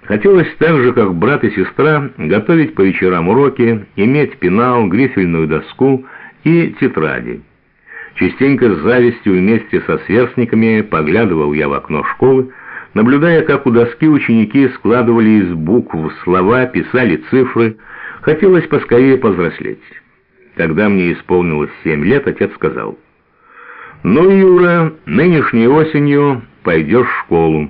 Хотелось так же, как брат и сестра, готовить по вечерам уроки, иметь пенал, грифельную доску и тетради. Частенько с завистью вместе со сверстниками поглядывал я в окно школы, наблюдая, как у доски ученики складывали из букв слова, писали цифры. Хотелось поскорее повзрослеть. Когда мне исполнилось 7 лет, отец сказал: «Ну, Юра, нынешней осенью пойдешь в школу».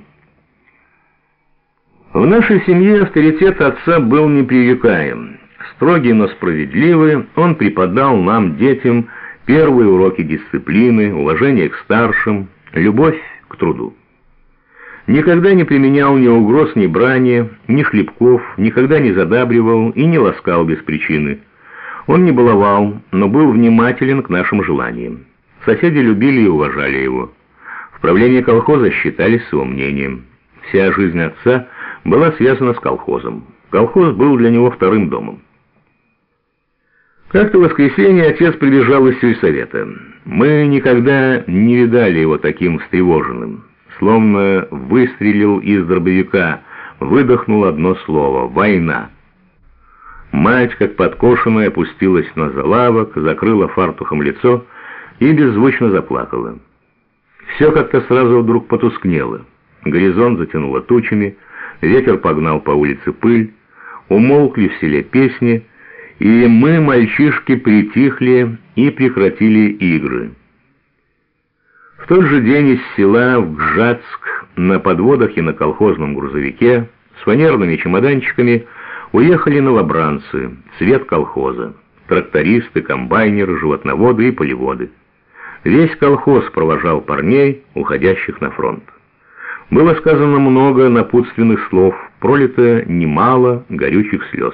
В нашей семье авторитет отца был непререкаем. Строгий, но справедливый, он преподал нам, детям, первые уроки дисциплины, уважение к старшим, любовь к труду. Никогда не применял ни угроз, ни брани, ни шлепков, никогда не задабривал и не ласкал без причины. Он не баловал, но был внимателен к нашим желаниям. Соседи любили и уважали его. В правлении колхоза считались с его мнением. Вся жизнь отца была связана с колхозом. Колхоз был для него вторым домом. Как-то в воскресенье отец прибежал из сельсовета. Мы никогда не видали его таким встревоженным. Словно выстрелил из дробовика, выдохнул одно слово: «Война». Мать, как подкошенная, опустилась на залавок, закрыла фартухом лицо и беззвучно заплакала. Все как-то сразу вдруг потускнело. Горизонт затянуло тучами, ветер погнал по улице пыль, умолкли в селе песни, и мы, мальчишки, притихли и прекратили игры. В тот же день из села в Гжатск на подводах и на колхозном грузовике с фанерными чемоданчиками уехали новобранцы, цвет колхоза, трактористы, комбайнеры, животноводы и полеводы. Весь колхоз провожал парней, уходящих на фронт. Было сказано много напутственных слов, пролито немало горючих слез.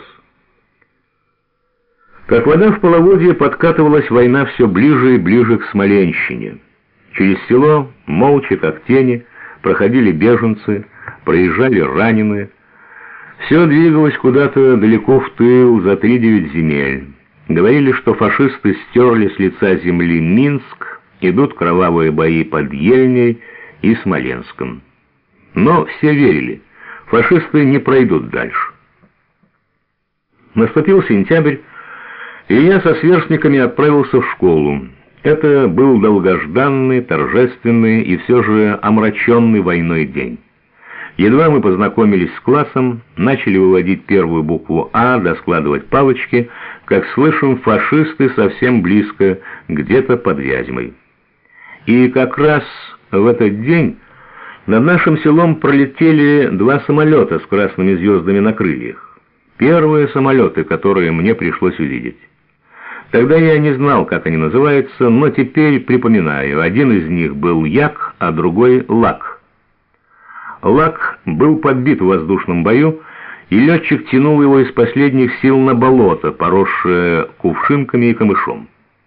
Как вода в половодье, подкатывалась война все ближе и ближе к Смоленщине. Через село, молча как тени, проходили беженцы, проезжали раненые. Все двигалось куда-то далеко в тыл, за 3-9 земель. Говорили, что фашисты стерли с лица земли Минск, идут кровавые бои под Ельней и Смоленском. Но все верили, фашисты не пройдут дальше. Наступил сентябрь, и я со сверстниками отправился в школу. Это был долгожданный, торжественный и все же омраченный войной день. Едва мы познакомились с классом, начали выводить первую букву «А», доскладывать палочки, как слышим, фашисты совсем близко, где-то под Вязьмой. И как раз в этот день над нашим селом пролетели 2 самолета с красными звездами на крыльях. Первые самолеты, которые мне пришлось увидеть. Тогда я не знал, как они называются, но теперь припоминаю. Один из них был Як, а другой Лак. Лак был подбит в воздушном бою, и летчик тянул его из последних сил на болото, поросшее кувшинками и камышом.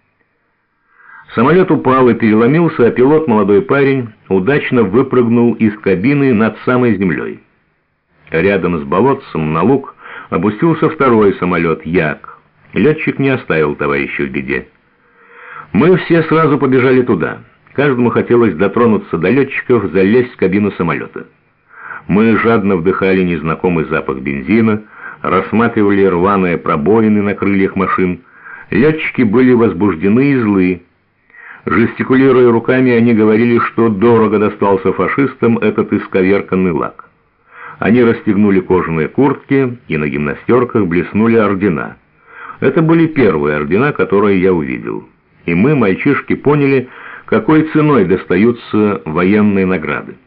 Самолет упал и переломился, а пилот, молодой парень, удачно выпрыгнул из кабины над самой землей. Рядом с болотцем на луг опустился второй самолет Як. Летчик не оставил товарища в беде. Мы все сразу побежали туда. Каждому хотелось дотронуться до летчиков, залезть в кабину самолета. Мы жадно вдыхали незнакомый запах бензина, рассматривали рваные пробоины на крыльях машин. Летчики были возбуждены и злы. Жестикулируя руками, они говорили, что дорого достался фашистам этот исковерканный Лак. Они расстегнули кожаные куртки, и на гимнастерках блеснули ордена. Это были первые ордена, которые я увидел. И мы, мальчишки, поняли, какой ценой достаются военные награды.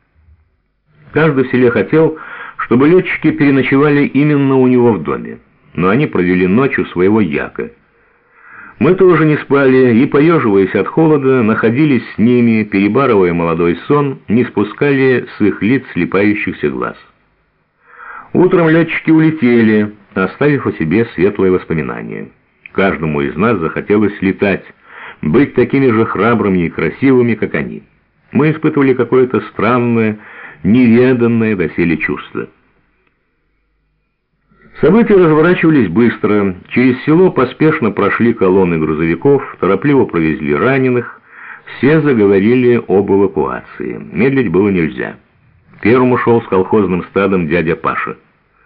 Каждый в селе хотел, чтобы летчики переночевали именно у него в доме. Но они провели ночь у своего Яка. Мы тоже не спали и, поеживаясь от холода, находились с ними, перебарывая молодой сон, не спускали с их лиц слепающихся глаз. Утром летчики улетели, оставив о себе светлые воспоминания. Каждому из нас захотелось летать, быть такими же храбрыми и красивыми, как они. Мы испытывали какое-то странное, неведанное доселе чувство. События разворачивались быстро. Через село поспешно прошли колонны грузовиков, торопливо провезли раненых. Все заговорили об эвакуации. Медлить было нельзя. Первым ушел с колхозным стадом дядя Паша.